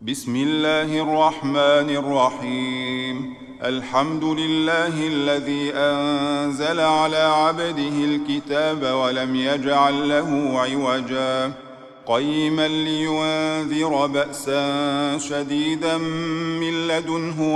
بسم الله الرحمن الرحيم. الحمد لله الذي أنزل على عبده الكتاب ولم يجعل له عوجا قيما لينذر بأسا شديدا من لدنه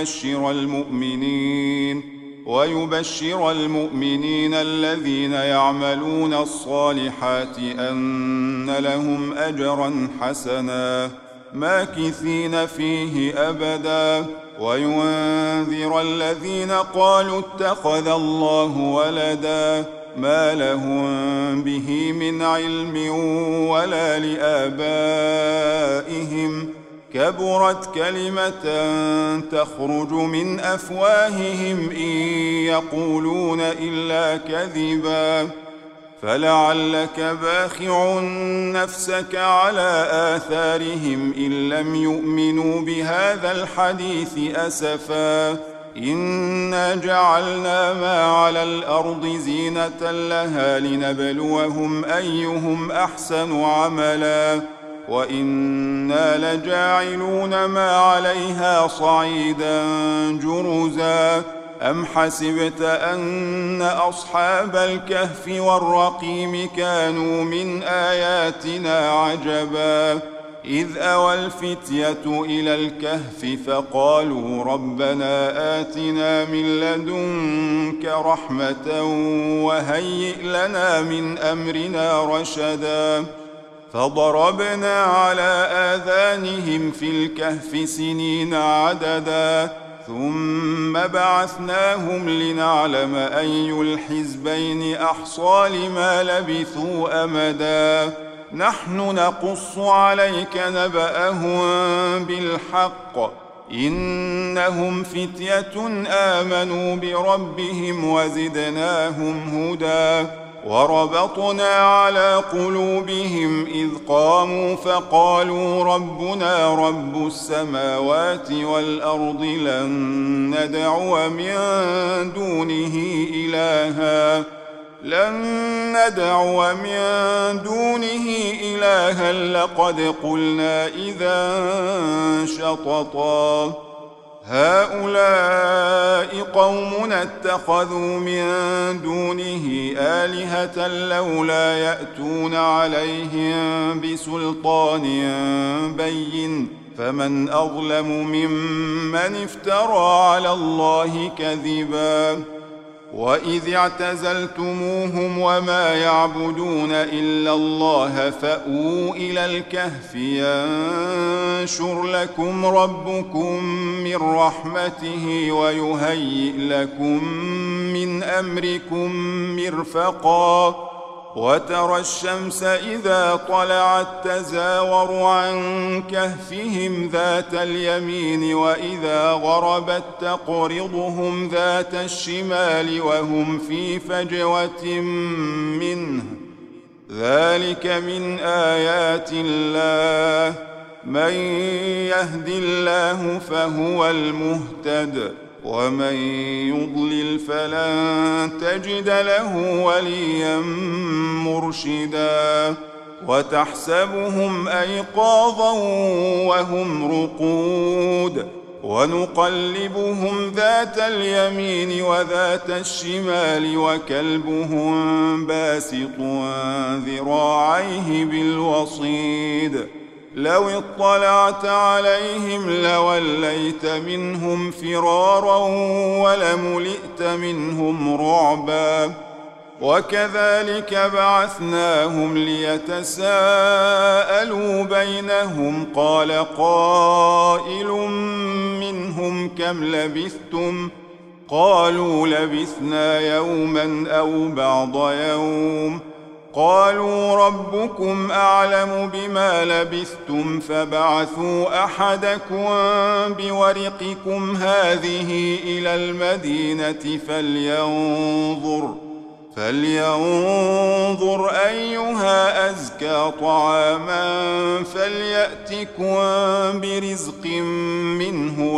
ويبشر المؤمنين الذين يعملون الصالحات أن لهم أجرا حسنا ماكثين فيه أبدا وينذر الذين قالوا اتخذ الله ولدا ما لهم به من علم ولا لآبائهم كبرت كلمة تخرج من أفواههم إن يقولون إلا كذبا فلعلك باخع نفسك على آثارهم إن لم يؤمنوا بهذا الحديث أسفا إنا جعلنا ما على الأرض زينة لها لنبلوهم أيهم أحسن عملا وإنا لجاعلون ما عليها صعيدا جرزا أم حسبت أن أصحاب الكهف والرقيم كانوا من آياتنا عجبا إذ أوى الفتية إلى الكهف فقالوا ربنا آتنا من لدنك رحمة وهيئ لنا من أمرنا رشدا فضربنا على آذانهم في الكهف سنين عددا ثم بعثناهم لنعلم أي الحزبين أحصى لما لبثوا أمدا نحن نقص عليك نبأهم بالحق إنهم فتية آمنوا بربهم وزدناهم هدى وربطنا على قلوبهم إذ قاموا فقالوا ربنا رب السماوات والأرض لن ندعو من دونه إلها لقد قلنا إذا شططا هؤلاء قومنا اتخذوا من دونه آلهة لولا يأتون عليهم بسلطان بين فمن أظلم ممن افترى على الله كذبا وإذ اعتزلتموهم وما يعبدون إلا الله فأووا إلى الكهف ينشر لكم ربكم من رحمته ويهيئ لكم من أمركم مرفقا وترى الشمس إذا طلعت تزاور عن كهفهم ذات اليمين وإذا غربت تقرضهم ذات الشمال وهم في فجوة منه ذلك من آيات الله من يهد الله فهو المهتد ومن يضلل فلن تجد له وليا مرشدا وتحسبهم أيقاظا وهم رقود ونقلبهم ذات اليمين وذات الشمال وكلبهم باسط ذراعيه بالوصيد لو اطلعت عليهم لوليت منهم فرارا ولملئت منهم رعبا وكذلك بعثناهم ليتساءلوا بينهم قال قائل منهم كم لبثتم قالوا لبثنا يوما أو بعض يوم قالوا ربكم أعلم بما لبثتم فبعثوا أحدكم بورقكم هذه إلى المدينة فلينظر أيها أزكى طعاما فليأتكم برزق منه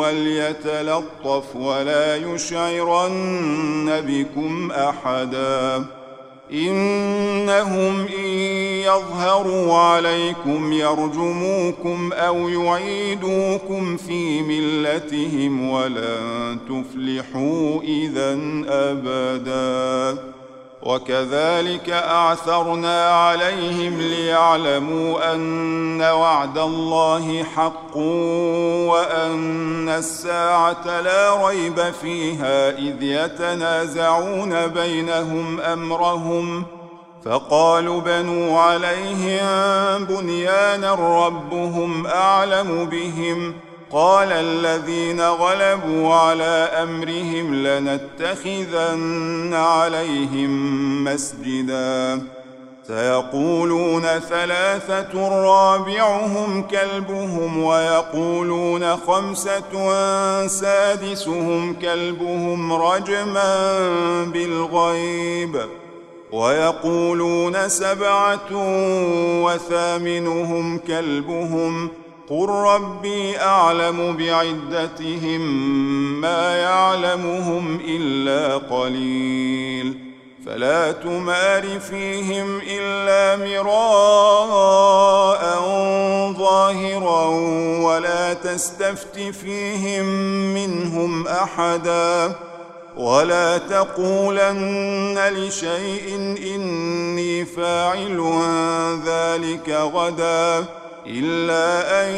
وليتلطف ولا يشعرن بكم أحدا إنهم إن يظهروا عليكم يرجموكم أو يعيدوكم في ملتهم ولن تفلحوا إذا أبدا. وكذلك أعثرنا عليهم ليعلموا أن وعد الله حق وأن الساعة لا ريب فيها إذ يتنازعون بينهم أمرهم فقالوا بنوا عليهم بنيانا ربهم أعلم بهم قال الذين غلبوا على أمرهم لنتخذن عليهم مسجدا سيقولون ثلاثة رابعهم كلبهم ويقولون خمسة سادسهم كلبهم رجما بالغيب ويقولون سبعة وثامنهم كلبهم قل ربي أعلم بعدتهم ما يعلمهم إلا قليل فلا تمار فيهم إلا مراء ظاهرا ولا تستفت فيهم منهم أحدا ولا تقولن لشيء إني فاعل ذلك غدا إلا أن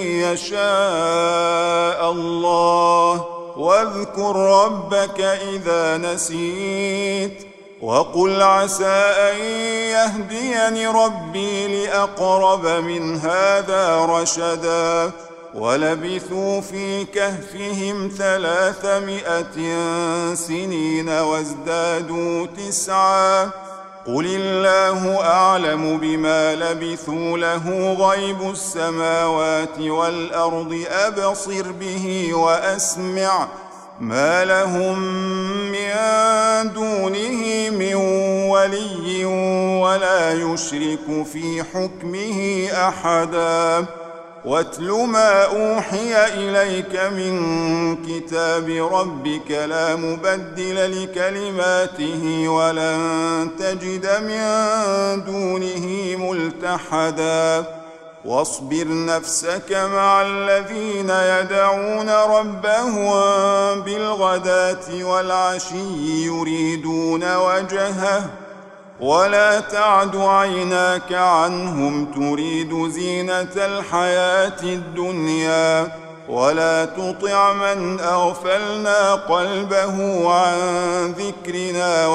يشاء الله واذكر ربك إذا نسيت وقل عسى أن يهديني ربي لأقرب من هذا رشدا ولبثوا في كهفهم 300 سنين وازدادوا 9 قل الله أعلم بما لبثوا له غيب السماوات والأرض أبصر به وأسمع ما لهم من دونه من ولي ولا يشرك في حكمه أحدا واتل ما أوحي إليك من كتاب ربك لا مبدل لكلماته ولن تجد من دونه ملتحدا واصبر نفسك مع الذين يدعون ربهم بالغداة والعشي يريدون وجهه ولا تعد عيناك عنهم تريد زينة الحياة الدنيا ولا تطع من أغفلنا قلبه عن ذكرنا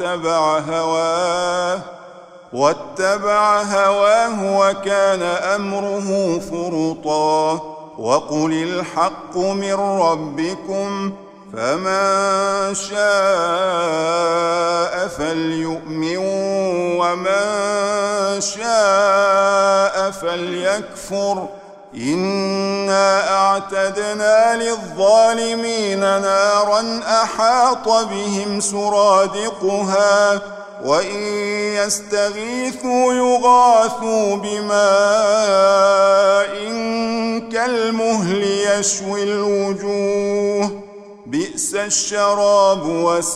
واتبع هواه وكان أمره فرطا وقل الحق من ربكم فمن شاء فليؤمن ومن شاء فليكفر إنا أعتدنا للظالمين نارا أحاط بهم سرادقها وإن يستغيثوا يغاثوا بماء كالمهل يشوي الوجوه بئس الشراب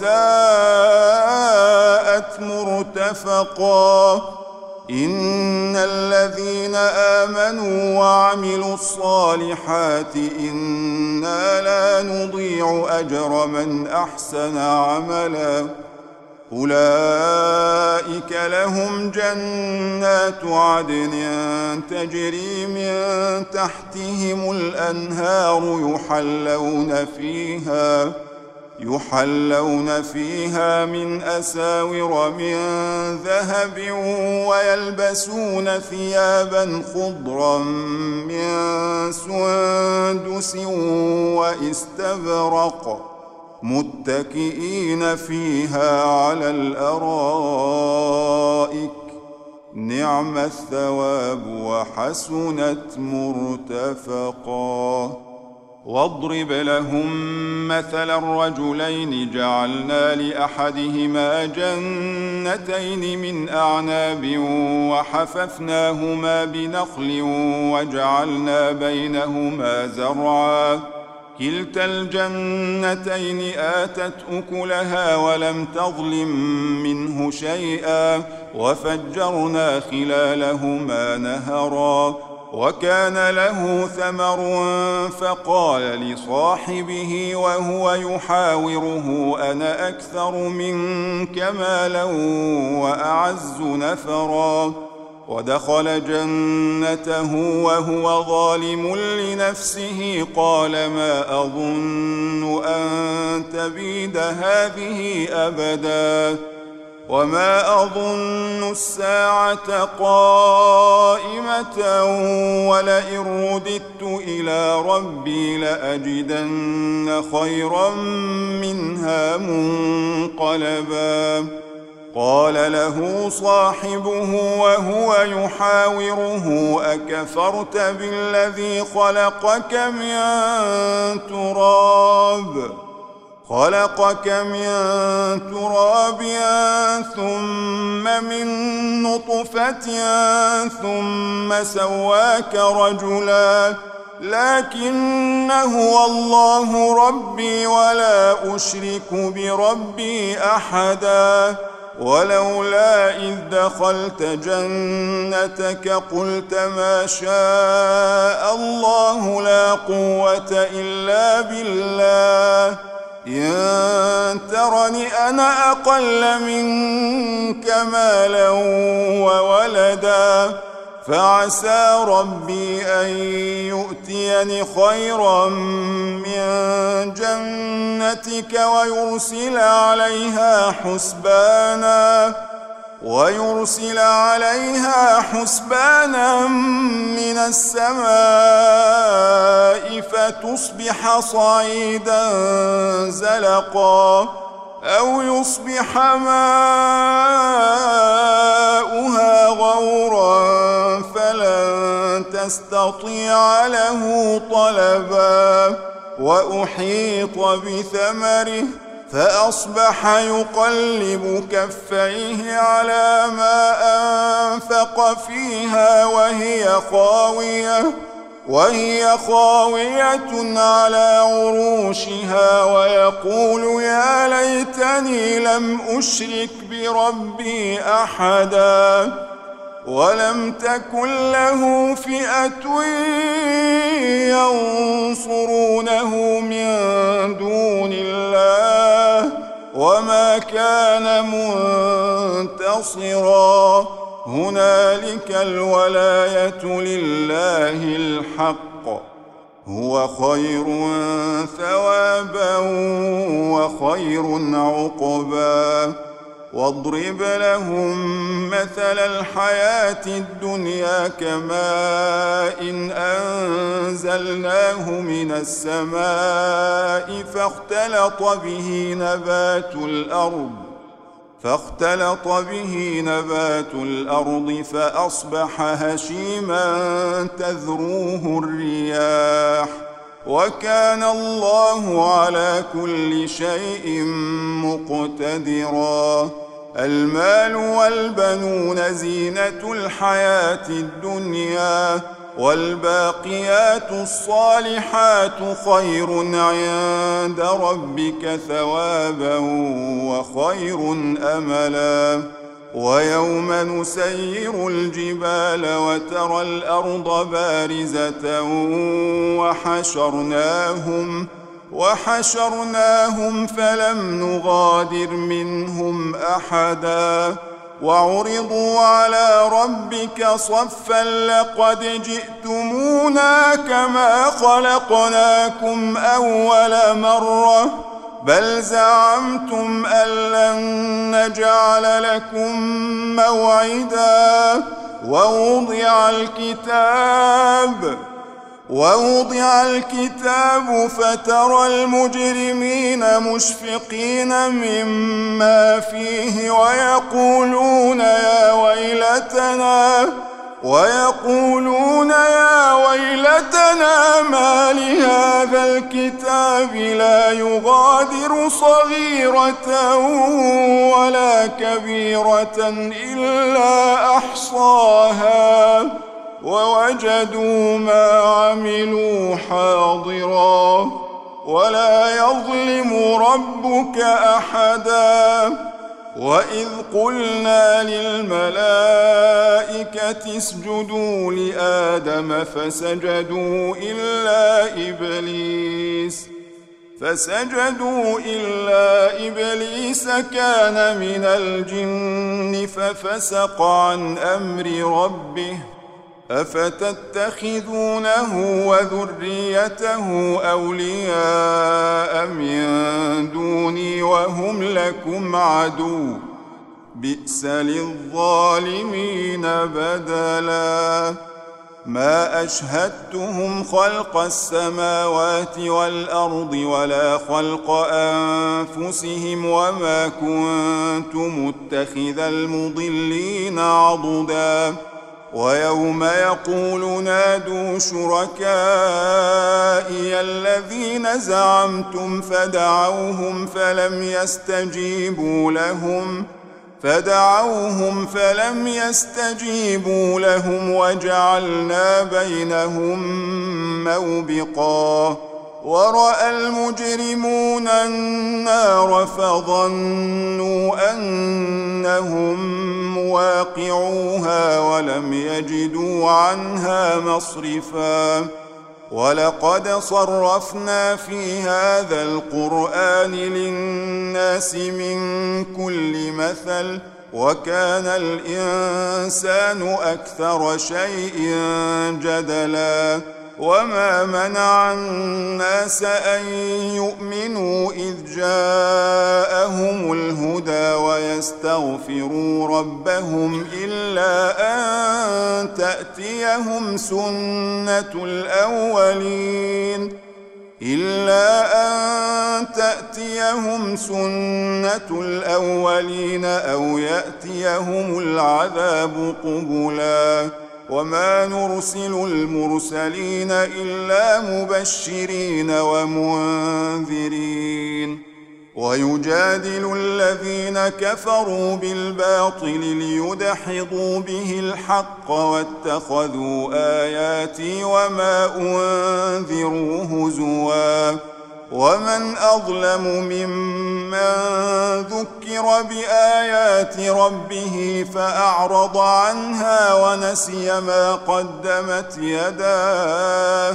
وساءت مرتفقا إن الذين آمنوا وعملوا الصالحات إنا لا نضيع أجر من أحسن عملا أولئك لهم جنات عدن تجري من تحتهم الأنهار يحلون فيها من أساور من ذهب ويلبسون ثيابا خضرا من سندس واستبرق متكئين فيها على الأرائك نعم الثواب وحسنت مرتفقا واضرب لهم مثل الرجلين جعلنا لأحدهما جنتين من أعناب وحففناهما بنخل وجعلنا بينهما زرعا كلتا الجنتين آتت أكلها ولم تظلم منه شيئا وفجرنا خلالهما نهرا وكان له ثمر فقال لصاحبه وهو يحاوره أنا أكثر منك مالا وأعز نفرا ودخل جنته وهو ظالم لنفسه قال ما أظن أن تبيد هذه أبدا وما أظن الساعة قائمة ولئن رددت إلى ربي لأجدن خيرا منها منقلبا قال له صاحبه وهو يحاوره أكفرت بالذي خلقك من تراب ثم من نطفة ثم سواك رجلا لكن هو الله ربي ولا أشرك بربي أحدا ولولا إذ دخلت جنتك قلت ما شاء الله لا قوة إلا بالله إن ترني أنا أقل منك مالا وولدا فعسى ربي أن يؤتيني خيرا من جنتك ويرسل عليها حسبانا من السماء فتصبح صعيدا زلقا أو يصبح ماؤها غورا فلن تستطيع له طلبا وأحيط بثمره فأصبح يقلب كفيه على ما أنفق فيها وهي خاوية على عروشها ويقول يا ليتني لم أشرك بربي أحدا ولم تكن له فئة ينصرونه من دون الله وما كان منتصرا هنالك الولاية لله الحق هو خير ثوابا وخير عقبا واضرب لهم مثل الحياة الدنيا كماء أنزلناه من السماء فاختلط به نبات الأرض فأصبح هشيما تذروه الرياح وكان الله على كل شيء مقتدرا المال والبنون زينة الحياة الدنيا والباقيات الصالحات خير عند ربك ثوابا وخير أملا ويوم نسير الجبال وترى الأرض بارزة وحشرناهم فلم نغادر منهم أحدا وعرضوا على ربك صفا لقد جئتمونا كما خلقناكم أول مرة بل زعمتم أن لن نجعل لكم موعدا ووضع الكتاب فترى المجرمين مشفقين مما فيه ويقولون يا ويلتنا ما لهذا الكتاب لا يغادر صغيرة ولا كبيرة إلا أحصاها ووجدوا ما عملوا حاضرا ولا يظلم ربك أحدا. وإذ قلنا للملائكة اسجدوا لآدم فسجدوا إلا إبليس كان من الجن ففسق عن أمر ربه. أفتتخذونه وذريته أولياء من دوني وهم لكم عدو بئس للظالمين بدلا. ما أشهدتهم خلق السماوات والأرض ولا خلق أنفسهم وما كنت متخذ المضلين عضدا. ويوم يقول نادوا شركائي الذين زعمتم فدعوهم فلم يستجيبوا لهم وجعلنا بينهم موبقا. ورأى المجرمون النار فظنوا أنهم مواقعوها ولم يجدوا عنها مصرفا. ولقد صرفنا في هذا القرآن للناس من كل مثل وكان الإنسان أكثر شيء جدلا. وما منع الناس أن يؤمنوا إذ جاءهم الهدى ويستغفروا ربهم إلا أن تأتيهم سنة الأولين أو يأتيهم العذاب قبلا. وما نرسل المرسلين إلا مبشرين ومنذرين. ويجادل الذين كفروا بالباطل ليدحضوا به الحق واتخذوا آياتي وما أنذروا هزوا. ومن أظلم ممن ذكر بآيات ربه فأعرض عنها ونسي ما قدمت يداه.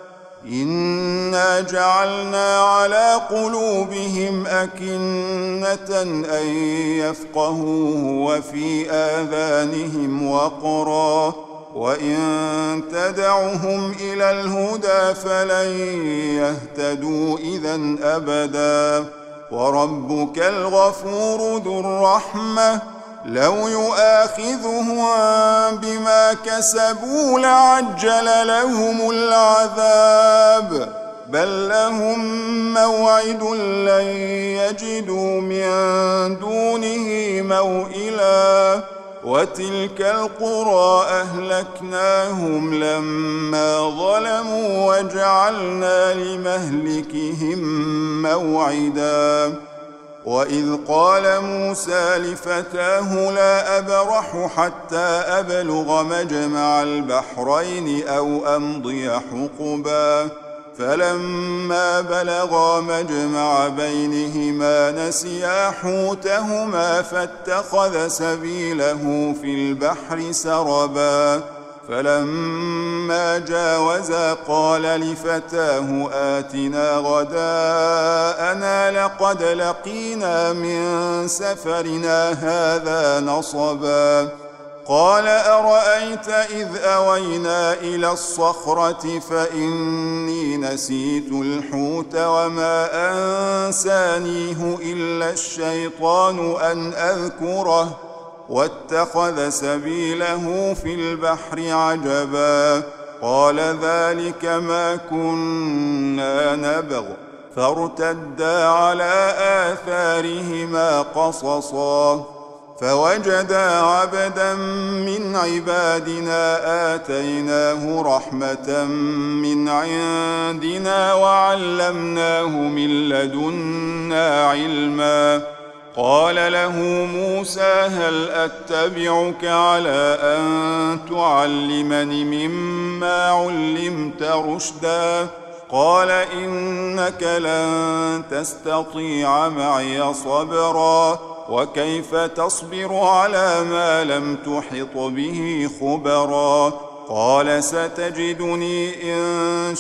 إنا جعلنا على قلوبهم أكنة أن يفقهوه وفي آذانهم وقرا وإن تدعهم إلى الهدى فلن يهتدوا إذن أبدا. وربك الغفور ذو الرحمة لو يؤاخذهم بما كسبوا لعجل لهم العذاب بل لهم موعد لن يجدوا من دونه موئلا. وتلك القرى أهلكناهم لما ظلموا وجعلنا لمهلكهم موعدا. وإذ قال موسى لفتاه لا أبرح حتى أبلغ مجمع البحرين أو أمضي حقبا. فلما بلغا مجمع بينهما نسيا حوتهما فاتخذ سبيله في البحر سربا. فلما جاوزا قال لفتاه آتنا غداءنا لقد لقينا من سفرنا هذا نصبا. قال أرأيت إذ أوينا إلى الصخرة فإني نسيت الحوت وما أنسانيه إلا الشيطان أن أذكره واتخذ سبيله في البحر عجبا. قال ذلك ما كنا نبغ فارتدا على آثارهما قصصا. فوجدا عبدا من عبادنا آتيناه رحمة من عندنا وعلمناه من لدنا علما. قال له موسى هل أتبعك على أن تعلمني مما علمت رشدا؟ قال إنك لن تستطيع معي صبرا وكيف تصبر على ما لم تحط به خبرا قال ستجدني إن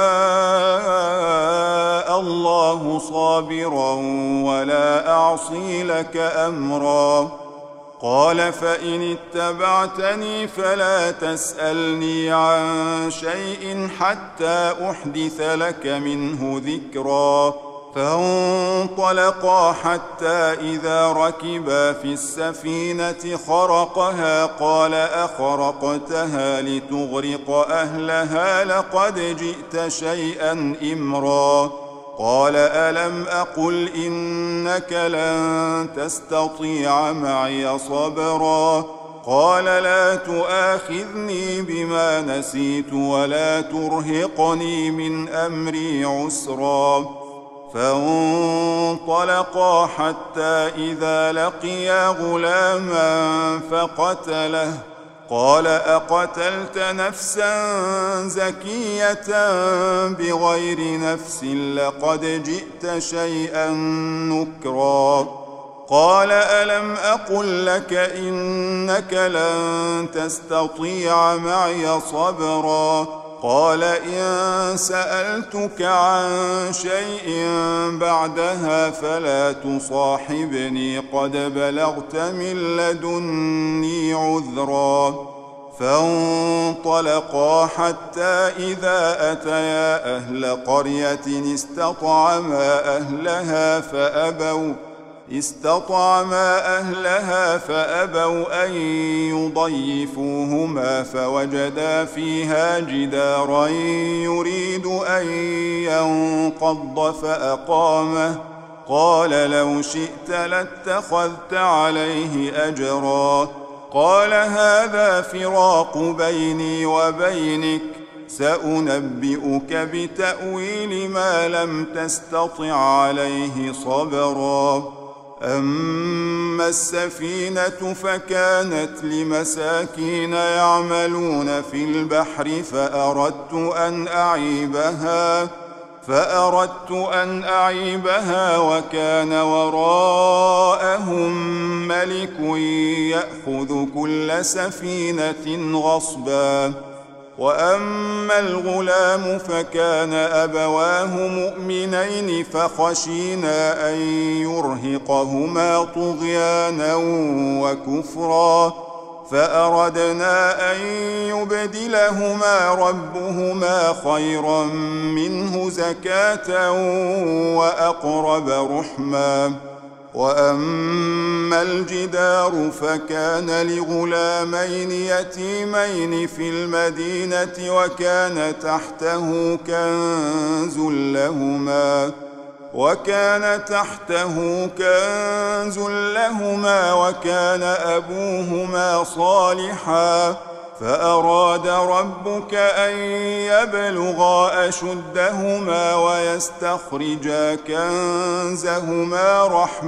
شاء الله صابرا ولا أعصي لك أمرا قال فإن اتبعتني فلا تسألني عن شيء حتى أحدث لك منه ذكرا فانطلقا حتى إذا ركبا في السفينة خرقها قال أخرقتها لتغرق أهلها لقد جئت شيئا إمرا قال ألم أقل إنك لن تستطيع معي صبرا قال لا تؤاخذني بما نسيت ولا ترهقني من أمري عسرا فانطلقا حتى إذا لقيا غلاما فقتله قال أقتلت نفسا زكية بغير نفس لقد جئت شيئا نكرا قال ألم أقل لك إنك لن تستطيع معي صبرا قال إن سألتك عن شيء بعدها فلا تصاحبني قد بلغت من لدني عذرا فانطلقا حتى إذا أتيا أهل قرية استطعما أهلها فأبوا أن يضيفوهما فوجدا فيها جدارا يريد أن ينقض فأقامه قال لو شئت لاتخذت عليه أجرا قال هذا فراق بيني وبينك سأنبئك بتأويل ما لم تستطع عليه صبرا أما السفينة فكانت لمساكين يعملون في البحر فأردت أن أعيبها وكان وراءهم ملك يأخذ كل سفينة غصبا وأما الغلام فكان أبواه مؤمنين فخشينا أن يرهقهما طغيانا وكفرا فأردنا أن يبدلهما ربهما خيرا منه زكاة وأقرب رحما وأما الجدار فكان لغلامين يتيمين في المدينة وكان تحته كنز لهما وكان أبوهما صالحا فأراد ربك أن يبلغا أشدهما ويستخرجا كنزهما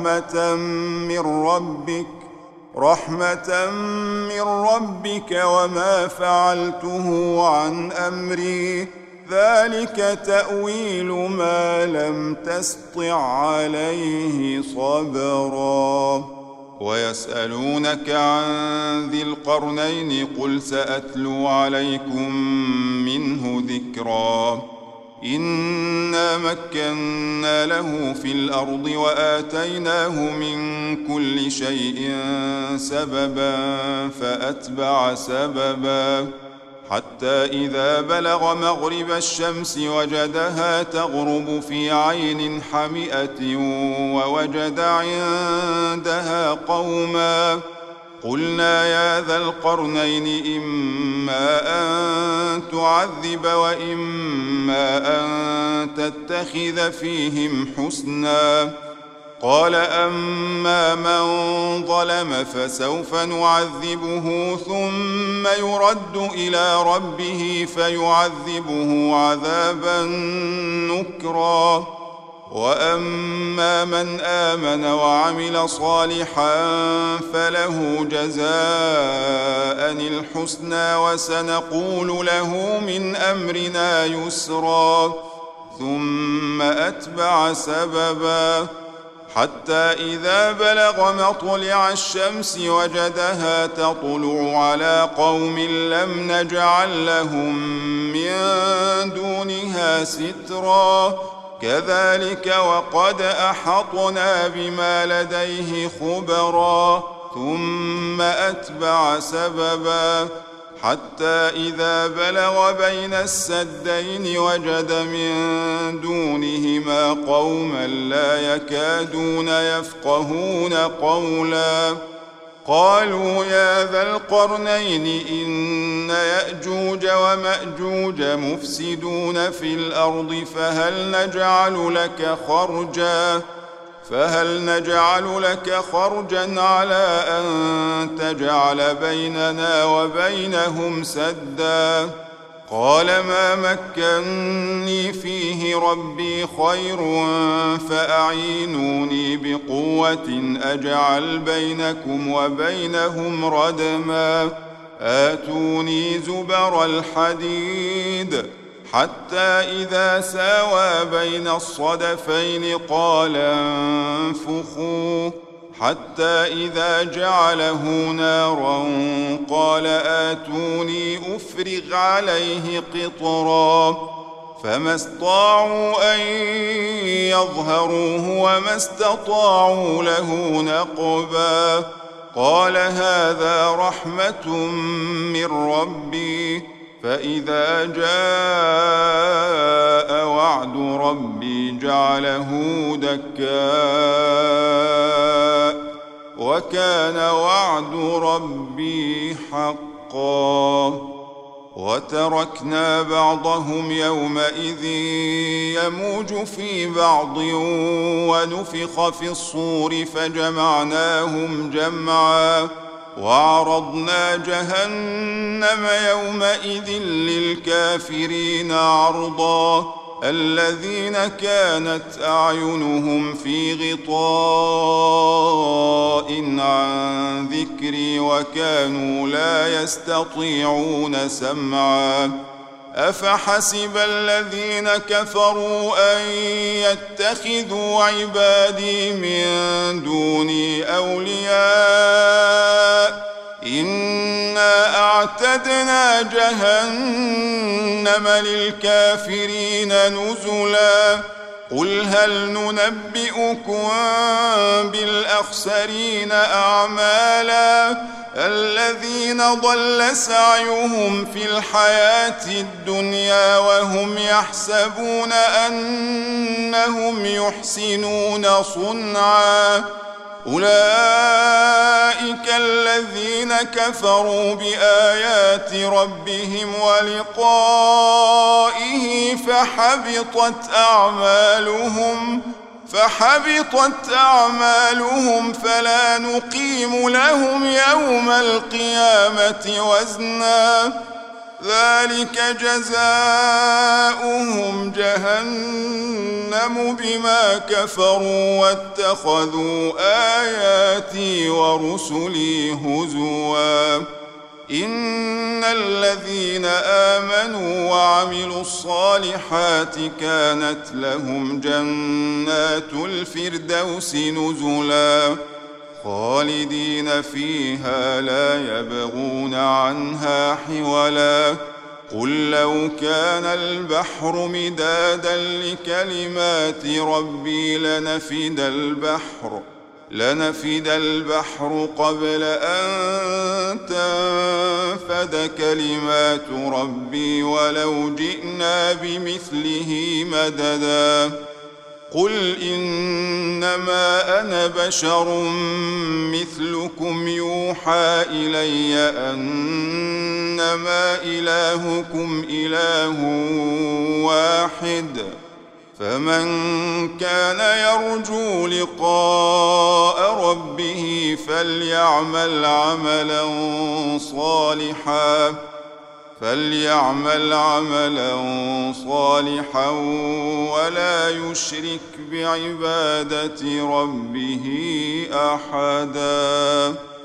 رحمة من ربك وما فعلته عن أمري ذلك تأويل ما لم تسطع عليه صبرا ويسألونك عن ذي القرنين قل سأتلو عليكم منه ذكرا إنا مكنا له في الأرض وآتيناه من كل شيء سببا فأتبع سببا حتى إذا بلغ مغرب الشمس وجدها تغرب في عين حمئة ووجد عندها قوما قلنا يا ذا القرنين إما أن تعذب وإما أن تتخذ فيهم حسنا قال أما من ظلم فسوف نعذبه ثم يرد إلى ربه فيعذبه عذابا نكرا وأما من آمن وعمل صالحا فله جزاء الحسنى وسنقول له من أمرنا يسرا ثم أتبع سببا حتى إذا بلغ مطلع الشمس وجدها تطلع على قوم لم نجعل لهم من دونها سترا كذلك وقد أحطنا بما لديه خبرا ثم أتبع سببا حتى إذا بلغ بين السدين وجد من دونهما قوما لا يكادون يفقهون قولا قالوا يا ذا القرنين إن يأجوج ومأجوج مفسدون في الأرض فهل نجعل لك خرجا على أن تجعل بيننا وبينهم سدا قال ما مكني فيه ربي خير فأعينوني بقوة أجعل بينكم وبينهم ردما آتوني زبر الحديد حتى إذا ساوى بين الصدفين قال انفخوا حتى إذا جعله نارا قال آتوني أفرغ عليه قطرا فما استطاعوا أن يظهروه وما استطاعوا له نقبا قال هذا رحمة من ربي فإذا جاء وعد ربي جعله دكاء وكان وعد ربي حقا وتركنا بعضهم يومئذ يموج في بعض ونفخ في الصور فجمعناهم جمعا وعرضنا جهنم يومئذ للكافرين عرضا الذين كانت أعينهم في غطاء عن ذكري وكانوا لا يستطيعون سمعا أفحسب الذين كفروا أن يتخذوا عبادي من دوني أولياء إنا أعتدنا جهنم للكافرين نزلا قل هل ننبئكم بالأخسرين أعمالا الذين ضل سعيهم في الحياة الدنيا وهم يحسبون أنهم يحسنون صنعا أولئك الذين كفروا بآيات ربهم ولقائه فحبطت أعمالهم فلا نقيم لهم يوم القيامة وزنا ذلك جزاؤهم جهنم بما كفروا واتخذوا آياتي ورسلي هزوا إن الذين آمنوا وعملوا الصالحات كانت لهم جنات الفردوس نزلا خالدين فيها لا يبغون عنها حولا قل لو كان البحر مدادا لكلمات ربي لنفد البحر قبل أن تنفد كلمات ربي ولو جئنا بمثله مددا قل إنما أنا بشر مثلكم يوحى إلي أنما إلهكم إله واحد فمن كان يرجو لقاء ربه فليعمل عملا صالحا ولا يشرك بعبادة ربه أحدا.